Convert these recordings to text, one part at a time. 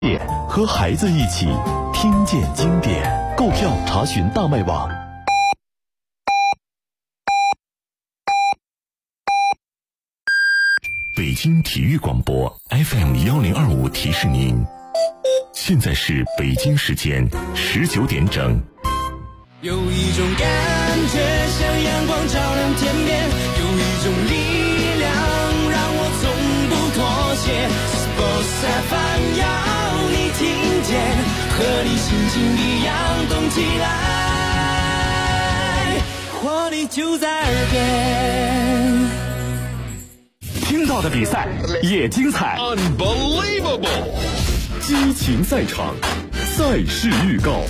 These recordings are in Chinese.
和孩子一起听见经典，购票查询大麦网。北京体育广播 FM1025 提示您，现在是北京时间19点整。 有一种感觉像阳光照亮天边，有一种力量让我从不妥协。Sports FM 要你听见，和你心情一样动起来，活力就在耳边。 听到的比赛也精彩 Unbelievable 激情赛场，赛事预告。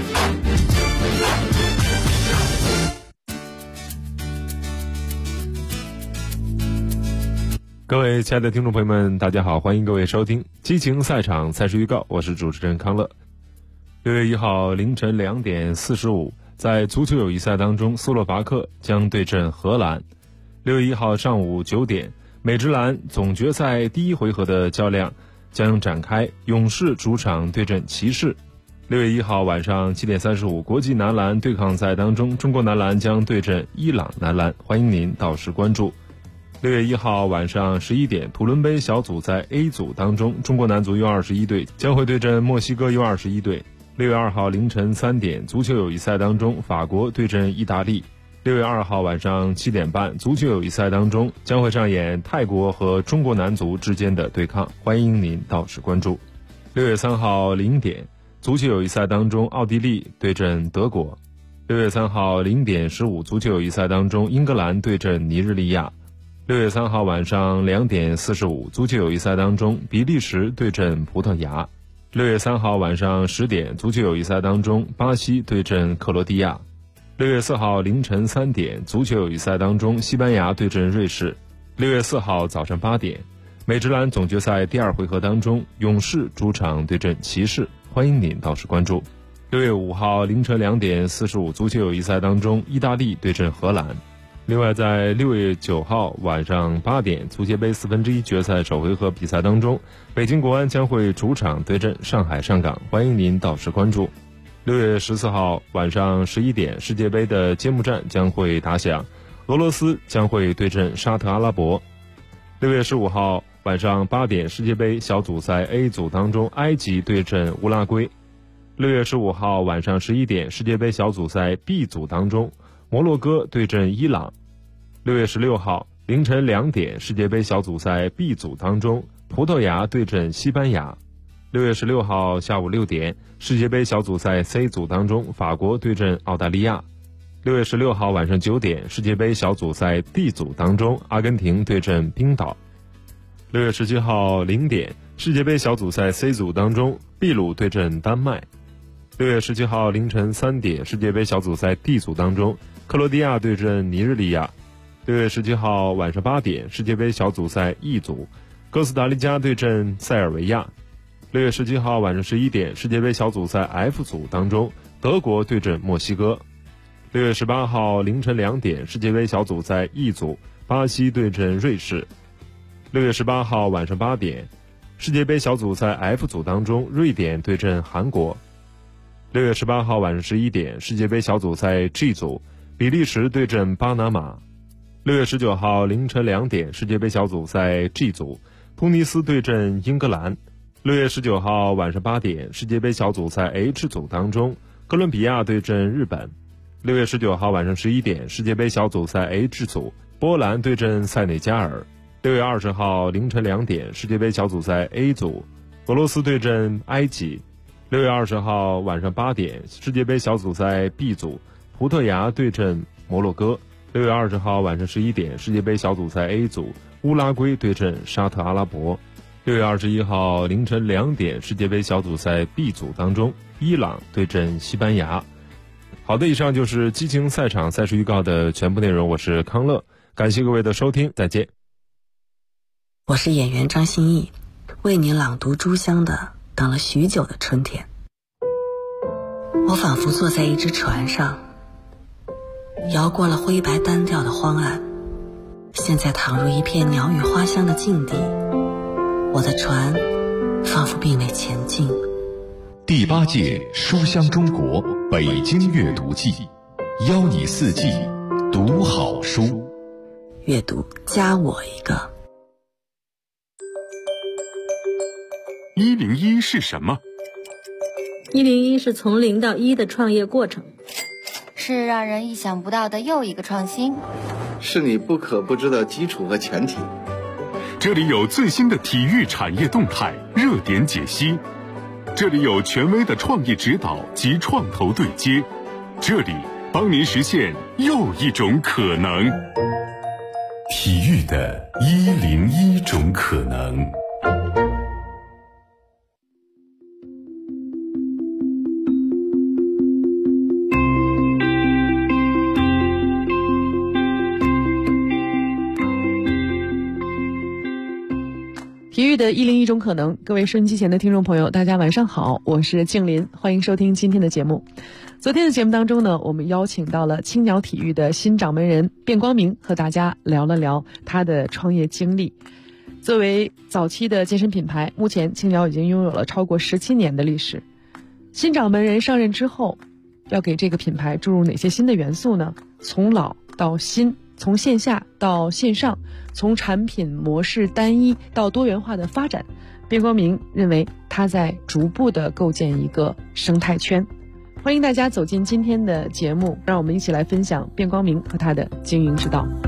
各位亲爱的听众朋友们，大家好，欢迎各位收听激情赛场赛事预告，我是主持人康乐。6月1号凌晨2点45，在足球友谊赛当中，斯洛伐克将对阵荷兰。6月1号上午9点，美职篮总决赛第一回合的较量将展开，勇士主场对阵骑士。6月1号晚上7点35，国际男篮对抗赛当中，中国男篮将对阵伊朗男篮，欢迎您到时关注。6月1号晚上11点，土伦杯小组赛 A 组当中，中国男足 U21 队将会对阵墨西哥 U21 队。6月2号凌晨3点，足球友谊赛当中，法国对阵意大利。6月2号晚上7点半，足球友谊赛当中将会上演泰国和中国男足之间的对抗，欢迎您到时关注。6月3号0点，足球友谊赛当中，奥地利对阵德国。6月3号0点15，足球友谊赛当中，英格兰对阵尼日利亚。6月3号晚上2点45，足球友谊赛当中，比利时对阵葡萄牙。6月3号晚上10点，足球友谊赛当中，巴西对阵克罗地亚。6月4号凌晨3点，足球友谊赛当中，西班牙对阵瑞士。6月4号早上8点，美职篮总决赛第二回合当中，勇士主场对阵骑士，欢迎您到时关注。6月5号凌晨2点45，足球友谊赛当中，意大利对阵荷兰。另外，在6月9号晚上8点，足协杯1/4决赛首回合比赛当中，北京国安将会主场对阵上海上港，欢迎您到时关注。6月14号晚上11点，世界杯的揭幕战将会打响，俄罗斯将会对阵沙特阿拉伯。6月15号晚上8点，世界杯小组赛 A 组当中，埃及对阵乌拉圭。6月15号晚上11点，世界杯小组赛 B 组当中，摩洛哥对阵伊朗。6月16号凌晨2点，世界杯小组赛 B 组当中，葡萄牙对阵西班牙。6月16号下午6点，世界杯小组赛 C 组当中，法国对阵澳大利亚。6月16号晚上9点，世界杯小组赛 D 组当中，阿根廷对阵冰岛。6月17号0点，世界杯小组赛 C 组当中，秘鲁对阵丹麦。6月17号凌晨3点，世界杯小组赛 D 组当中，克罗地亚对阵尼日利亚。6月17号晚上8点，世界杯小组赛 E 组，哥斯达黎加对阵塞尔维亚。6月17号晚上11点，世界杯小组赛 F 组当中，德国对阵墨西哥。6月18号凌晨2点，世界杯小组赛 E 组，巴西对阵瑞士。6月18号晚上8点，世界杯小组赛 F 组当中，瑞典对阵韩国。6月18号晚上11点，世界杯小组赛 G 组，比利时对阵巴拿马。6月19号凌晨2点，世界杯小组赛 G 组，突尼斯对阵英格兰。6月19号晚上8点，世界杯小组赛 H 组当中，哥伦比亚对阵日本。6月19号晚上11点，世界杯小组赛 H 组，波兰对阵塞内加尔。6月20号凌晨2点，世界杯小组赛 A 组，俄罗斯对阵埃及。6月20号晚上8点，世界杯小组赛 B 组，葡萄牙对阵摩洛哥。6月20号晚上11点，世界杯小组赛 A 组，乌拉圭对阵沙特阿拉伯。6月21号凌晨2点，世界杯小组赛 B 组当中，伊朗对阵西班牙。好的，以上就是激情赛场赛事预告的全部内容，我是康乐，感谢各位的收听，再见。 我是演员张歆艺，为你朗读朱湘的《等了许久的春天》。我仿佛坐在一只船上，摇过了灰白单调的荒岸，现在躺入一片鸟语花香的境地。我的船仿佛并未前进。 第8届书香中国北京阅读季，邀你4季读好书。 阅读加我一个。 101是什么 ？101是从0到1的创业过程， 是让人意想不到的又一个创新， 是你不可不知的基础和前提。 这里有最新的体育产业动态热点解析，这里有权威的创业指导及创投对接，这里帮您实现又一种可能。体育的101种可能。 体育的101种可能，各位收音机前的听众朋友，大家晚上好，我是静林，欢迎收听今天的节目。昨天的节目当中呢，我们邀请到了青鸟体育的新掌门人卞光明，和大家聊了聊他的创业经历。作为早期的健身品牌，目前青鸟已经拥有了超过17年的历史。新掌门人上任之后，要给这个品牌注入哪些新的元素呢？从老到新，从线下到线上，从产品模式单一到多元化的发展，卞光明认为他在逐步的构建一个生态圈。欢迎大家走进今天的节目，让我们一起来分享卞光明和他的经营之道。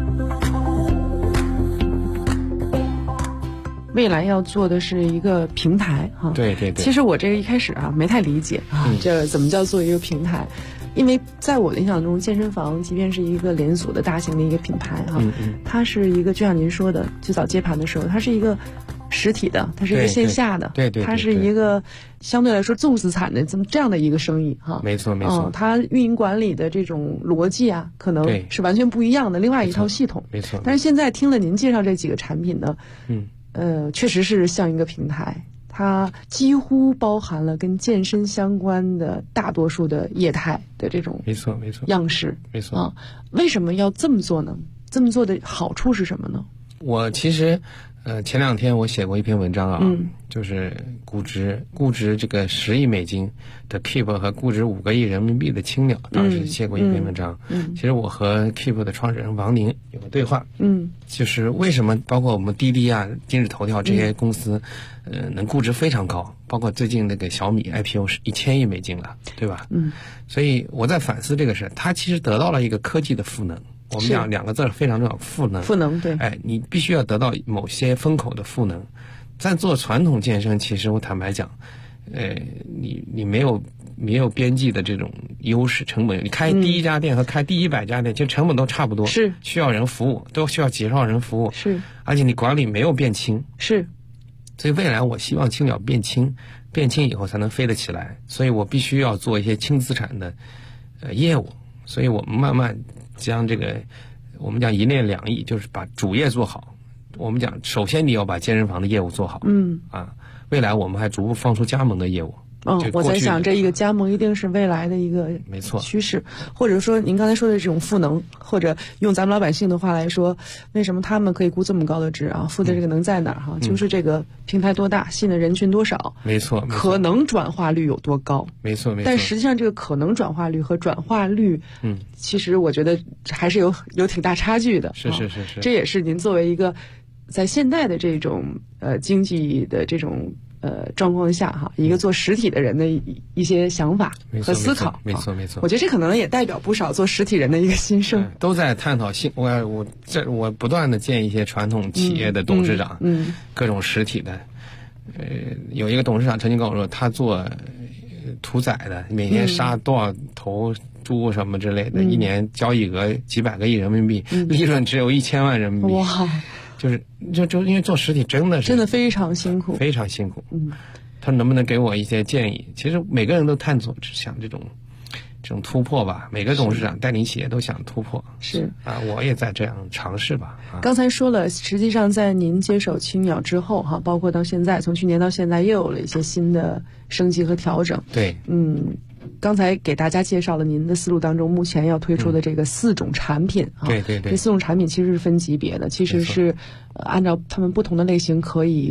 未来要做的是一个平台哈， 对对对。 其实我这个一开始没太理解这怎么叫做一个平台？因为在我的印象中，健身房即便是一个连锁的大型的一个品牌它是一个就像您说的，最早接盘的时候，它是一个实体的，它是一个线下的， 对， 它是一个相对来说重资产的这样的一个生意哈。 没错没错。 它运营管理的这种逻辑可能是完全不一样的，另外一套系统。 没错。 但是现在听了您介绍这几个产品呢，确实是像一个平台。它几乎包含了跟健身相关的大多数的业态的这种样式。 没错。 为什么要这么做呢？这么做的好处是什么呢？ 我其实前2天我写过一篇文章就是估值这个10亿美金的 Keep 和估值5个亿人民币的青鸟，当时写过一篇文章。其实我和 Keep 的创始人王宁有个对话。就是为什么包括我们滴滴今日头条这些公司能估值非常高，包括最近那个小米 IPO 是1000亿美金了，对吧？所以我在反思这个事，它其实得到了一个科技的赋能。我们讲2个字非常重要，赋能。对。你必须要得到某些风口的赋能。在做传统健身，其实我坦白讲，你没有边际的这种优势成本。你开第1家店和开第100家店，其实成本都差不多，是需要人服务，都需要几十号人服务，是，而且你管理没有变轻，是。所以未来我希望青鸟变轻以后才能飞得起来，所以我必须要做一些轻资产的业务。所以我们慢慢将这个我们讲1链2翼，就是把主业做好。我们讲首先你要把健身房的业务做好，未来我们还逐步放出加盟的业务。 我在想这一个加盟一定是未来的一个趋势，或者说您刚才说的这种赋能，或者用咱们老百姓的话来说，为什么他们可以估这么高的值付的这个能在哪儿就是这个平台多大，吸引的人群多少， 没错， 可能转化率有多高， 没错。 但实际上这个可能转化率和转化率，其实我觉得还是有挺大差距的。 是。 这也是您作为一个在现代的这种经济的这种状况下一个做实体的人的一些想法和思考。 没错。 我觉得这可能也代表不少做实体人的一个心声。 都在探讨我不断的见一些传统企业的董事长，各种实体的，有一个董事长曾经跟我说，他做屠宰的，每天杀多少头猪什么之类的，一年交易额几百个亿人民币，利润只有1000万人民币。哇！就因为做实体真的非常辛苦， 非常辛苦。他能不能给我一些建议？其实每个人都探索想这种突破吧，每个董事长带领企业都想突破。是我也在这样尝试吧。 刚才说了，实际上在您接手青鸟之后包括到现在，从去年到现在又有了一些新的升级和调整。 对， 刚才给大家介绍了您的思路当中目前要推出的这个4种产品对， 这4种产品其实是分级别的，其实是按照他们不同的类型可以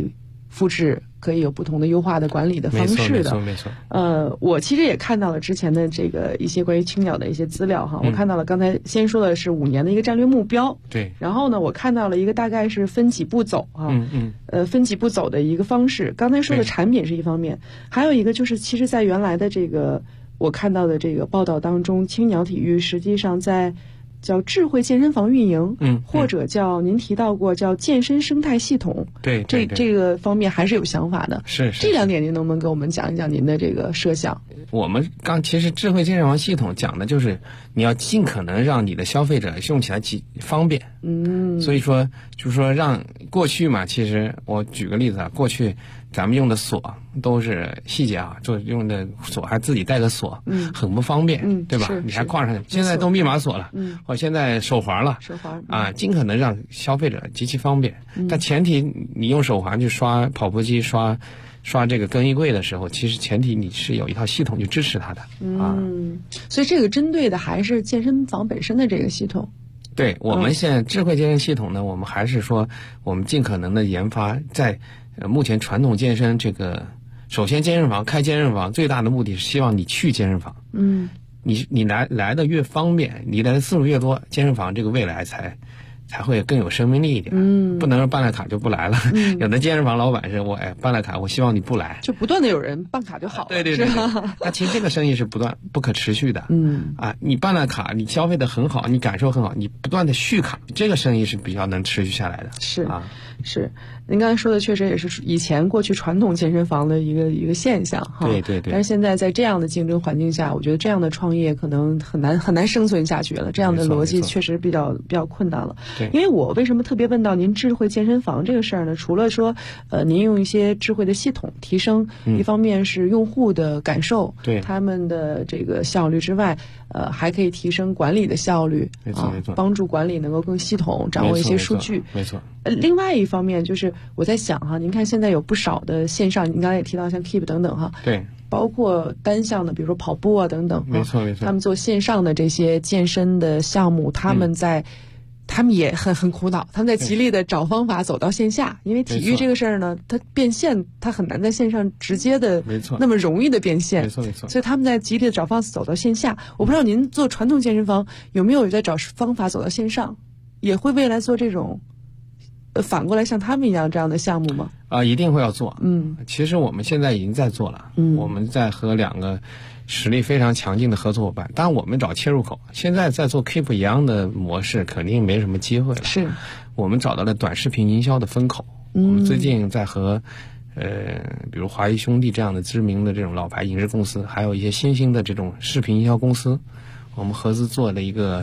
复制，可以有不同的优化的管理的方式的。 没错。 我其实也看到了之前的这个一些关于青鸟的一些资料哈，我看到了刚才先说的是5年的一个战略目标， 对。 然后呢，我看到了一个大概是分几步走哈，分几步走的一个方式。刚才说的产品是一方面，还有一个就是其实在原来的这个我看到的这个报道当中，青鸟体育实际上在叫智慧健身房运营，或者叫您提到过叫健身生态系统， 对， 这个方面还是有想法的。 是这2点，您能不能给我们讲一讲您的这个设想？ 我们其实智慧健身房系统讲的就是你要尽可能让你的消费者用起来方便。所以说就是说让过去嘛，其实我举个例子啊，过去咱们用的锁都是细节啊，就用的锁还自己带个锁，很不方便，对吧？你还挂上去，现在都密码锁了，或现在手环了，啊，尽可能让消费者极其方便。但前提你用手环去刷跑步机、刷这个更衣柜的时候，其实前提你是有一套系统去支持它的啊。 所以这个针对的还是健身房本身的这个系统。 对，我们现在智慧健身系统呢，我们还是说我们尽可能的研发在目前传统健身这个，首先开健身房最大的目的是希望你去健身房，你来的越方便，你来的次数越多，健身房这个未来才会更有生命力一点。不能说办了卡就不来了。有的健身房老板是办了卡，我希望你不来， 就不断的有人办卡就好了。 对。那其实这个生意是不可持续的。你办了卡，你消费的很好，你感受很好，你不断的续卡，这个生意是比较能持续下来的。 是。您刚才说的确实也是以前过去传统健身房的一个现象哈。 对。 但是现在在这样的竞争环境下，我觉得这样的创业可能很难生存下去了。这样的逻辑确实比较困难了。 对。 因为我为什么特别问到您智慧健身房这个事儿呢？除了说您用一些智慧的系统提升，一方面是用户的感受， 对他们的这个效率之外，还可以提升管理的效率， 没错， 帮助管理能够更系统，掌握一些数据。 没错。 另外一方面就是我在想哈，您看现在有不少的线上，您刚才也提到像 Keep 等等哈， 对， 包括单项的，比如说跑步啊等等， 没错。 他们做线上的这些健身的项目，他们也很苦恼，他们在极力的找方法走到线下，因为体育这个事儿呢，它变现，它很难在线上直接的那么容易的变现， 没错。 所以他们在极力的找方法走到线下。我不知道您做传统健身房有没有在找方法走到线上，也会未来做这种反过来像他们一样这样的项目吗？ 一定会要做。其实我们现在已经在做了。我们在和2个实力非常强劲的合作伙伴，当然我们找切入口。现在在做 Keep 一样的模式，肯定没什么机会了。 是， 我们找到了短视频营销的风口。我们最近在和比如华谊兄弟这样的知名的这种老牌影视公司，还有一些新兴的这种视频营销公司，我们合资做了一个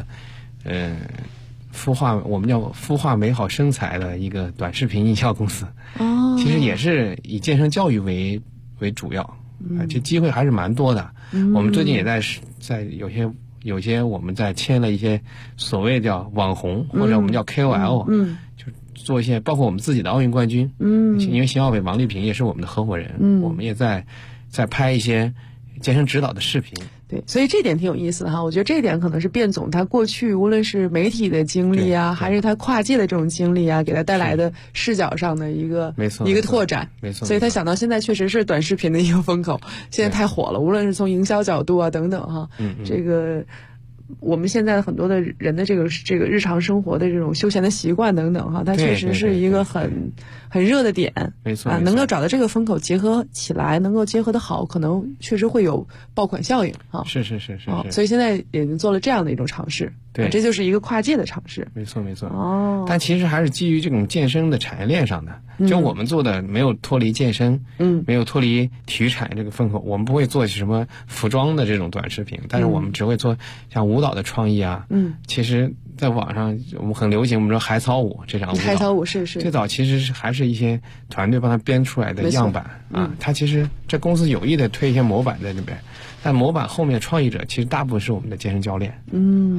我们叫孵化美好身材的一个短视频营销公司。其实也是以健身教育为主要。这机会还是蛮多的。我们最近也在有些我们在签了一些所谓叫网红，或者我们叫 KOL，就做一些包括我们自己的奥运冠军，因为新奥委王丽萍也是我们的合伙人，我们也在拍一些健身指导的视频。 对，所以这点挺有意思的哈。我觉得这一点可能是卞总他过去无论是媒体的经历啊，还是他跨界的这种经历啊，给他带来的视角上的一个拓展。 没错。 所以他想到现在确实是短视频的一个风口，现在太火了，无论是从营销角度啊等等哈，这个我们现在很多的人的这个日常生活的这种休闲的习惯等等哈，它确实是一个很热的点。 没错。 能够找到这个风口结合起来，能够结合的好，可能确实会有爆款效应啊。 是。 所以现在已经做了这样的一种尝试。 对， 这就是一个跨界的尝试。 没错。但其实还是基于这种健身的产业链上的。就我们做的没有脱离健身，没有脱离体育产业这个风口。我们不会做什么服装的这种短视频，但是我们只会做像舞蹈的创意啊。其实在网上我们很流行，我们说海草舞这场舞蹈。 海草舞是最早其实还是一些团队帮他编出来的样板啊。他其实这公司有意的推一些模板在这边，但模板后面创意者其实大部分是我们的健身教练。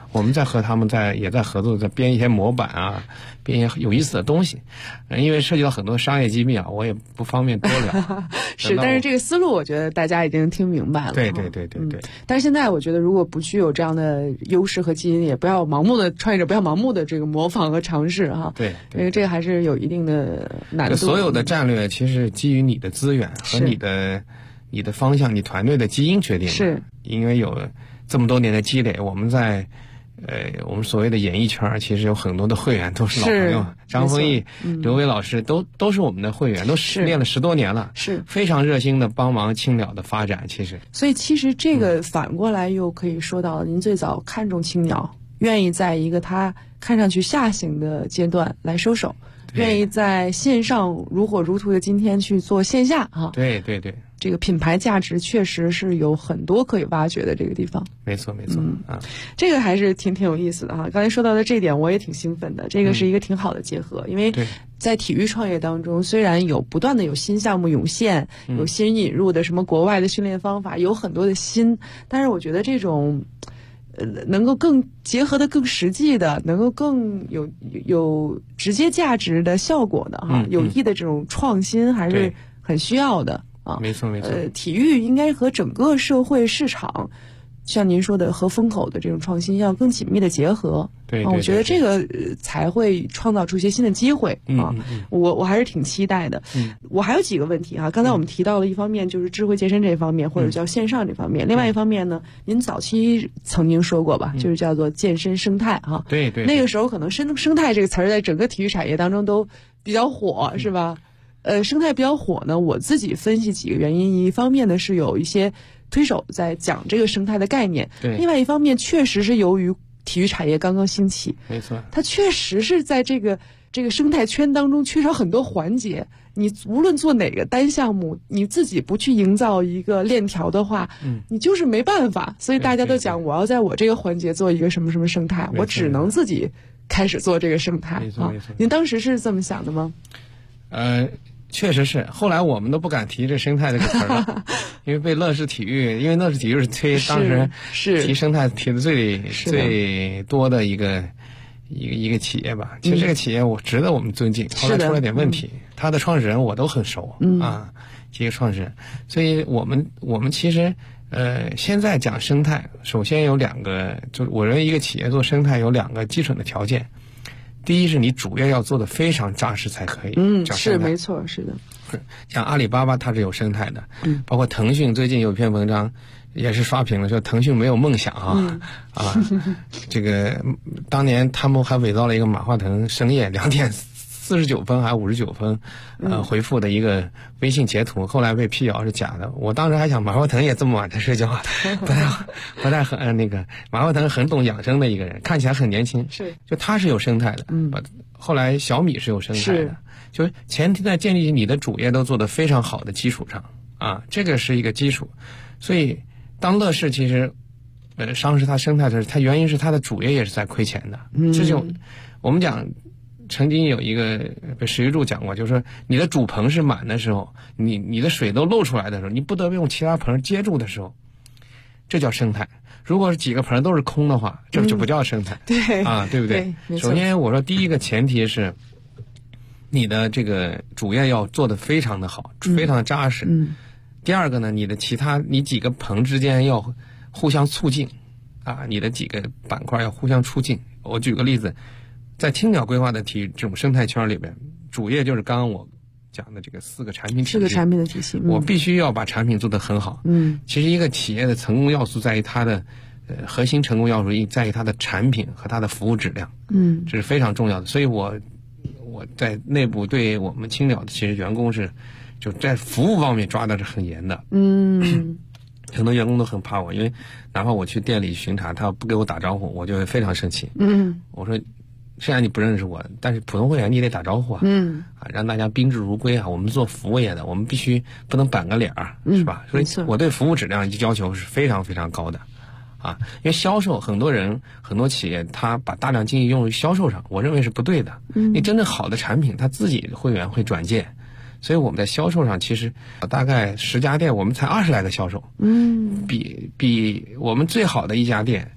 我们在和他们也在合作，在编一些模板啊，编一些有意思的东西。因为涉及到很多商业机密啊，我也不方便多聊。 是，但是这个思路我觉得大家已经听明白了。 对。 但是现在我觉得，如果不具有这样的优势和基因，也不要盲目的创业者不要盲目的这个模仿和尝试哈。 对， 因为这个还是有一定的难度。 所有的战略其实基于你的资源和你的方向，你团队的基因决定的。 是， 因为有这么多年的积累，我们在我们所谓的演艺圈其实有很多的会员都是老朋友，张丰毅、刘伟老师都是我们的会员，都练了10多年了， 是非常热心的帮忙青鸟的发展。 所以其实这个反过来又可以说到，您最早看中青鸟，愿意在一个它看上去下行的阶段来收手，愿意在线上如火如荼的今天去做线下啊。 对， 这个品牌价值确实是有很多可以挖掘的这个地方。 没错啊， 这个还是挺有意思的哈。刚才说到的这点我也挺兴奋的，这个是一个挺好的结合，因为在体育创业当中，虽然不断的有新项目涌现，有新引入的什么国外的训练方法，有很多的但是我觉得这种能够更结合的更实际的，能够更有直接价值的效果的哈，有益的这种创新还是很需要的。 没错。 体育应该和整个社会市场，像您说的和风口的这种创新要更紧密的结合。 对， 我觉得这个才会创造出一些新的机会啊。我还是挺期待的。我还有几个问题哈。刚才我们提到了一方面就是智慧健身这方面，或者叫线上这方面。另外一方面呢，您早期曾经说过吧，就是叫做健身生态哈。 对。 那个时候可能生态这个词儿在整个体育产业当中都比较火，是吧？生态比较火呢，我自己分析几个原因。一方面呢是有一些推手在讲这个生态的概念，另外一方面确实是由于体育产业刚刚兴起， 没错， 它确实是在这个生态圈当中缺少很多环节。你无论做哪个单项目，你自己不去营造一个链条的话，你就是没办法。所以大家都讲，我要在我这个环节做一个什么什么生态，我只能自己开始做这个生态。 没错。 您当时是这么想的吗？ 确实是，后来我们都不敢提这生态这个词了，因为被乐视体育，因为乐视体育是当时提生态提的最多的一个企业吧。其实这个企业我值得我们尊敬，后来出了点问题，他的创始人我都很熟啊，几个创始人，所以我们其实现在讲生态，首先有2个，就是我认为一个企业做生态有2个基础的条件。第一是你主业要做的非常扎实才可以， 是没错，是的。 像阿里巴巴它是有生态的，包括腾讯最近有篇文章也是刷屏了，说腾讯没有梦想这个当年他们还伪造了一个马化腾深夜2点49分还59分回复的一个微信截图，后来被辟谣是假的。我当时还想马化腾也这么晚才睡觉，不太很那个马化腾很懂养生的一个人，看起来很年轻，就他是有生态的。后来小米是有生态的，就是前提在建立你的主业都做得非常好的基础上啊，这个是一个基础。所以当乐视其实上市它生态的时候，它原因是它的主业也是在亏钱的。这就我们讲。曾经有一个被史玉柱讲过，就是说你的主棚是满的时候，你的水都漏出来的时候，你不得不用其他棚接住的时候，这叫生态。如果是几个棚都是空的话，这就不叫生态。 对啊，对不对？首先我说第一个前提是你的这个主业要做得非常的好，非常的扎实。第二个呢，你几个棚之间要互相促进啊，你的几个板块要互相促进。我举个例子。在青鸟规划的这种生态圈里边，主业就是刚刚我讲的这个4个产品体系。4 个产品的体系， 我必须要把产品做得很好。其实一个企业的成功要素在于它的核心成功要素在于它的产品和它的服务质量。这是非常重要的。所以我在内部对我们青鸟的其实员工是就在服务方面抓的是很严的。很多员工都很怕我，因为哪怕我去店里巡查，他不给我打招呼，我就会非常生气。我说。虽然你不认识我，但是普通会员你得打招呼啊，让大家宾至如归啊。我们做服务业的，我们必须不能板个脸儿，是吧？所以我对服务质量要求是非常非常高的，啊，因为销售很多企业他把大量精力用于销售上，我认为是不对的。你真正好的产品，他自己会员会转介，所以我们在销售上其实大概10家店，我们才20来个销售，比我们最好的一家店。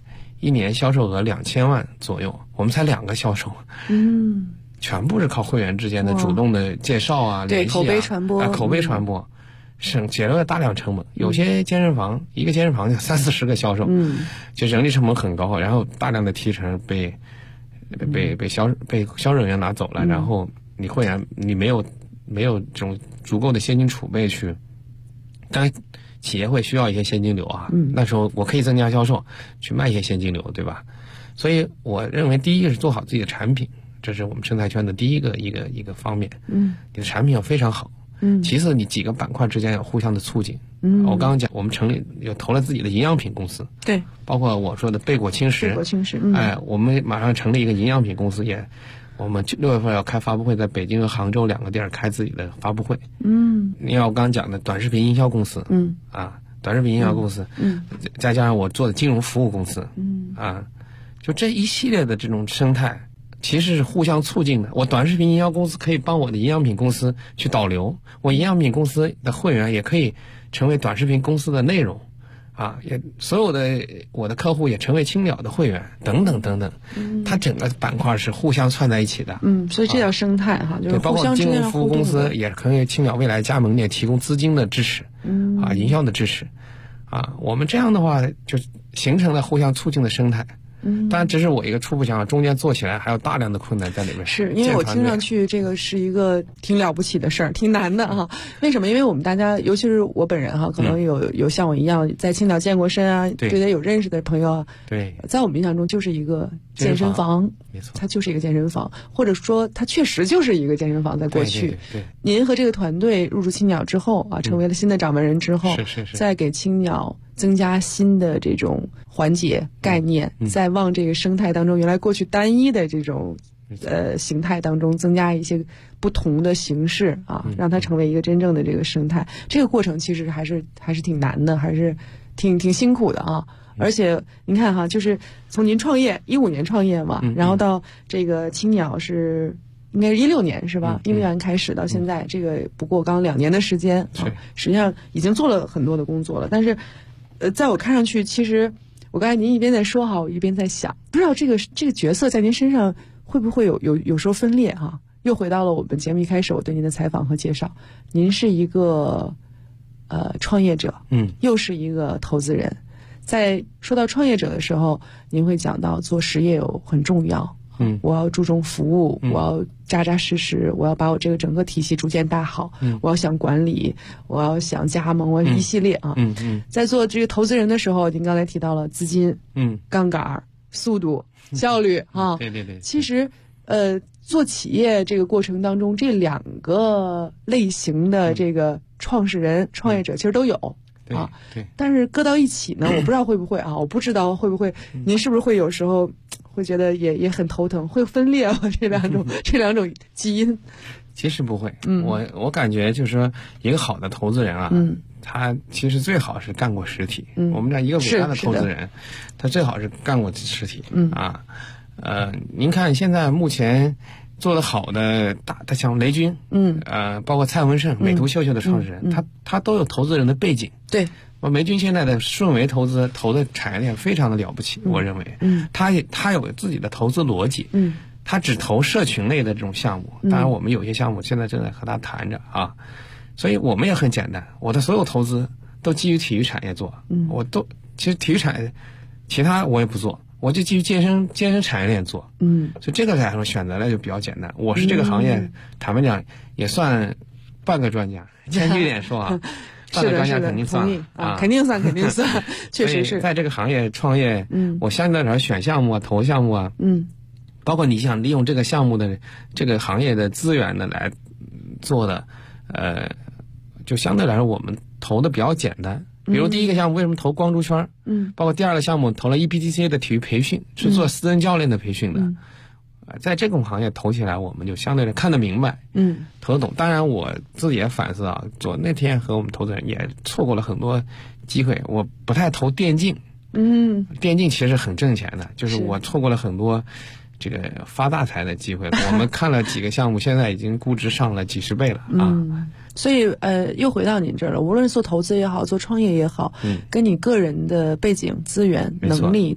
一年销售额2000万左右，我们才2个销售，全部是靠会员之间的主动的介绍啊、联系啊、 口碑传播， 口碑传播，节约了大量成本。有些健身房一个健身房就30-40个销售，就人力成本很高，然后大量的提成被销售人员拿走了，然后你会员你没有这种足够的现金储备去，当然企业会需要一些现金流啊，那时候我可以增加销售去卖一些现金流，对吧？所以我认为第一个是做好自己的产品，这是我们生态圈的第一个一个方面。你的产品要非常好。其次你几个板块之间要互相的促进。我刚刚讲我们投了自己的营养品公司， 对， 包括我说的贝果轻食，我们马上成立一个营养品公司，我们6月份要开发布会，在北京和杭州2个地儿开自己的发布会。你看我刚刚讲的短视频营销公司，短视频营销公司，再加上我做的金融服务公司，就这一系列的这种生态其实是互相促进的。我短视频营销公司可以帮我的营养品公司去导流，我营养品公司的会员也可以成为短视频公司的内容，所有的我的客户也成为青鸟的会员，等等等等。它整个板块是互相串在一起的。 所以这叫生态哈，就是包括金融服务公司也可以为青鸟未来加盟店提供资金的支持，营销的支持，我们这样的话就形成了互相促进的生态。当然这是我一个初步想法，中间做起来还有大量的困难在里面。 是因为我听上去这个是一个挺了不起的事儿，挺难的哈。为什么？因为我们大家，尤其是我本人哈，可能有像我一样在青岛健过身啊，对他有认识的朋友啊。 对， 在我们印象中就是一个健身房， 没错， 它就是一个健身房，或者说它确实就是一个健身房。在过去， 对， 您和这个团队入驻青鸟之后成为了新的掌门人之后， 是再给青鸟增加新的这种环节概念，在往这个生态当中原来过去单一的这种形态当中增加一些不同的形式让它成为一个真正的这个生态。这个过程其实还是挺难的，还是挺辛苦的啊。而且您看哈，就是从您创业15年创业嘛，然后到这个青鸟是应该是16年是吧？16年开始到现在，这个不过刚2年的时间实际上已经做了很多的工作了。但是在我看上去，其实我刚才您一边在说我一边在想，不知道这个角色在您身上会不会有时候分裂哈？又回到了我们节目一开始我对您的采访和介绍，您是一个创业者，又是一个投资人。在说到创业者的时候，您会讲到做实业很重要，我要注重服务，我要扎扎实实，我要把我这个整个体系逐渐搭好，我要想管理，我要想加盟，我一系列在做这个投资人的时候，您刚才提到了资金、杠杆、速度、效率对。 其实做企业这个过程当中，这2个类型的这个创始人、创业者其实都有。 对， 但是搁到一起呢，我不知道会不会我不知道会不会，您是不是会有时候会觉得也很头疼，会分裂这两种基因？ 其实不会，我感觉就是说，一个好的投资人他其实最好是干过实体。我们这一个伟大的投资人，他最好是干过实体。您看现在目前做得好的大像雷军，包括蔡文胜、美图秀秀的创始人，他都有投资人的背景。 对， 雷军现在的顺为投资投的产业链非常的了不起，我认为，他有自己的投资逻辑，他只投社群类的这种项目。当然，我们有些项目现在正在和他谈着所以我们也很简单，我的所有投资都基于体育产业做，其实体育产业其他我也不做。我就基于健身产业链做，所以这个来说选择的就比较简单。我是这个行业，坦白讲也算半个专家，谦虚点说半个专家肯定算肯定算，确实是在这个行业创业。我相对来说选项目投项目包括你想利用这个项目的这个行业的资源呢来做的，就相对来说我们投的比较简单。比如第一个项目为什么投光珠圈，包括第2个项目投了 EPTC 的体育培训，是做私人教练的培训的。在这种行业投起来，我们就相对的看得明白，投得懂。当然我自己也反思那天和我们投资人也错过了很多机会。我不太投电竞，电竞其实很挣钱的，就是我错过了很多这个发大财的机会。我们看了几个项目，现在已经估值上了几10倍了所以又回到您这儿了。无论是做投资也好，做创业也好，跟你个人的背景、资源、能力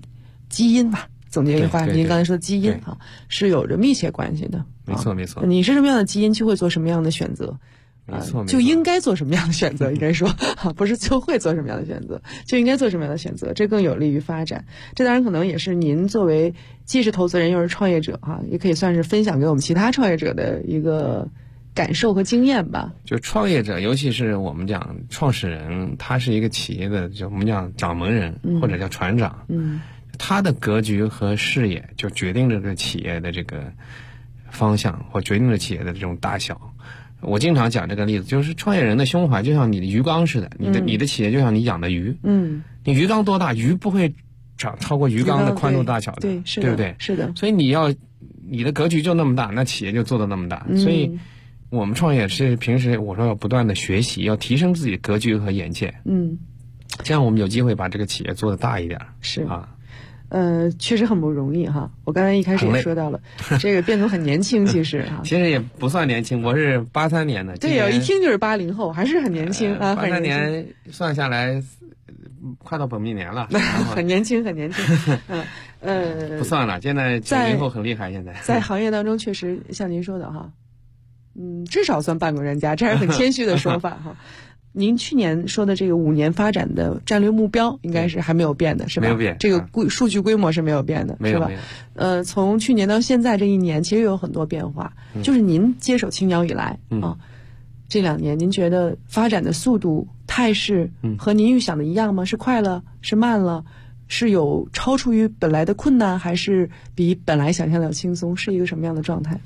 基因吧，总结一句话，您刚才说基因啊， 是有着密切关系的。 没错没错， 你是什么样的基因，就会做什么样的选择。 没错， 就应该做什么样的选择，应该说不是就会做什么样的选择，就应该做什么样的选择，这更有利于发展。这当然可能也是您作为既是投资人又是创业者也可以算是分享给我们其他创业者的一个感受和经验吧。 就创业者，尤其是我们讲创始人，他是一个企业的，就我们讲掌门人或者叫船长，他的格局和视野就决定着这个企业的这个方向，或决定着企业的这种大小。我经常讲这个例子，就是创业人的胸怀就像你的鱼缸似的，你的企业就像你养的鱼，你鱼缸多大，鱼不会长超过鱼缸的宽度大小的， 对不对？是的。 所以你的格局就那么大，那企业就做到那么大。所以我们创业是平时我说要不断的学习，要提升自己的格局和眼界，这样我们有机会把这个企业做得大一点。 是啊。确实很不容易哈。我刚才一开始也说到了，这个卞总很年轻，其实其实也不算年轻，我是83年的。 对呀，一听就是80后，还是很年轻啊。 83年算下来，快到本命年了， 很年轻，很年轻。 不算了，现在90后很厉害，现在在行业当中确实像您说的哈，至少算半个人家，这还是很谦虚的说法哈。您去年说的这个5年发展的战略目标应该是还没有变的，是吧？ 没有变， 这个数据规模是没有变的，是吧？从去年到现在这1年，其实有很多变化。就是您接手青鸟以来这2年，您觉得发展的速度、态势和您预想的一样吗？是快了？是慢了？是有超出于本来的困难，还是比本来想象的要轻松？是一个什么样的状态？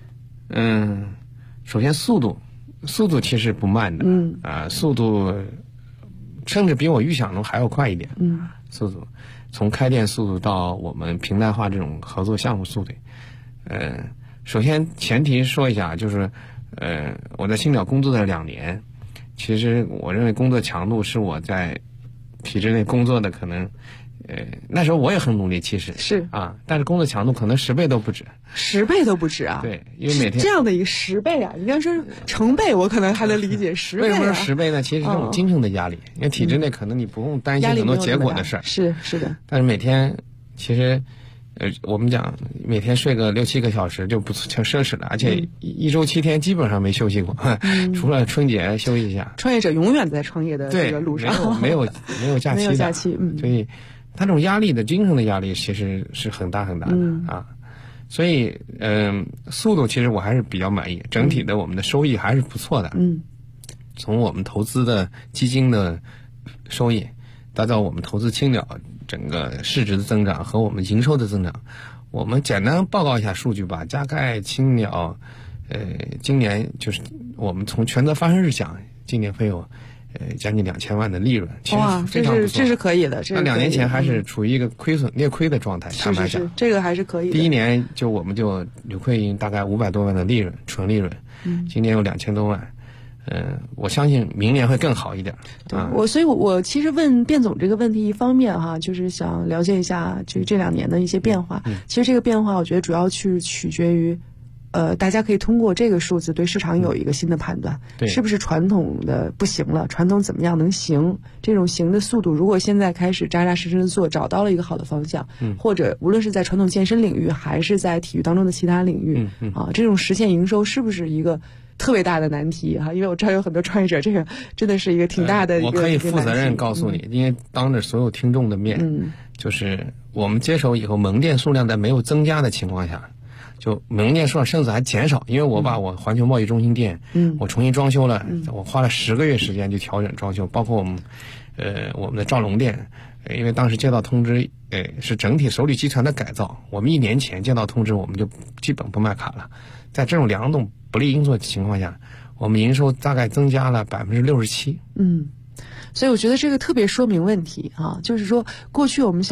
首先速度其实不慢的，速度甚至比我预想中还要快一点。速度从开店速度到我们平台化这种合作项目速度，首先前提说一下，就是我在青鸟工作的2年，其实我认为工作强度是我在体制内工作的可能。那时候我也很努力，其实是但是工作强度可能10倍都不止 ，10倍都不止啊！ 对，因为每天这样的一个10倍啊，应该说成倍，我可能还能理解10倍。 为什么是10倍呢？其实是这种精神的压力，因为体制内可能你不用担心很多结果的事儿， 是的。 但是每天其实，我们讲每天睡个6-7个小时就不成奢侈了，而且1周7天基本上没休息过，除了春节休息一下。 创业者永远在创业的这个路上， 没有假期的， 没有假期， 所以。他这种压力的精神的压力其实是很大很大的所以速度其实我还是比较满意，整体的我们的收益还是不错的。从我们投资的基金的收益，达到我们投资青鸟整个市值的增长和我们营收的增长，我们简单报告一下数据吧。大概青鸟今年就是我们从权责发生日讲，今年会有将近2000万的利润，其实非常不错， 这是可以的。 那2年前还是处于一个略亏的状态，坦白讲， 这个还是可以的。 第1年我们就扭亏大概500多万的利润，纯利润，今年有2000多万，我相信明年会更好一点。 所以我其实问卞总这个问题，一方面就是想了解一下这2年的一些变化。其实这个变化，我觉得主要取决于。大家可以通过这个数字对市场有一个新的判断，是不是传统的不行了？传统怎么样能行？这种行的速度，如果现在开始扎扎实实的做，找到了一个好的方向，或者无论是在传统健身领域，还是在体育当中的其他领域，这种实现营收是不是一个特别大的难题因为我知道有很多创业者，这个真的是一个挺大的一个我可以负责任告诉你，因为当着所有听众的面，就是我们接手以后，门店数量在没有增加的情况下。就门店数量甚至还减少，因为我把我环球贸易中心店，我重新装修了，我花了10个月时间去调整装修，包括我们的兆龙店，因为当时接到通知，是整体首旅集团的改造，我们1年前接到通知，我们就基本不卖卡了。在这种2种不利因素的情况下，我们营收大概增加了67%。 所以我觉得这个特别说明问题就是说，过去我们想。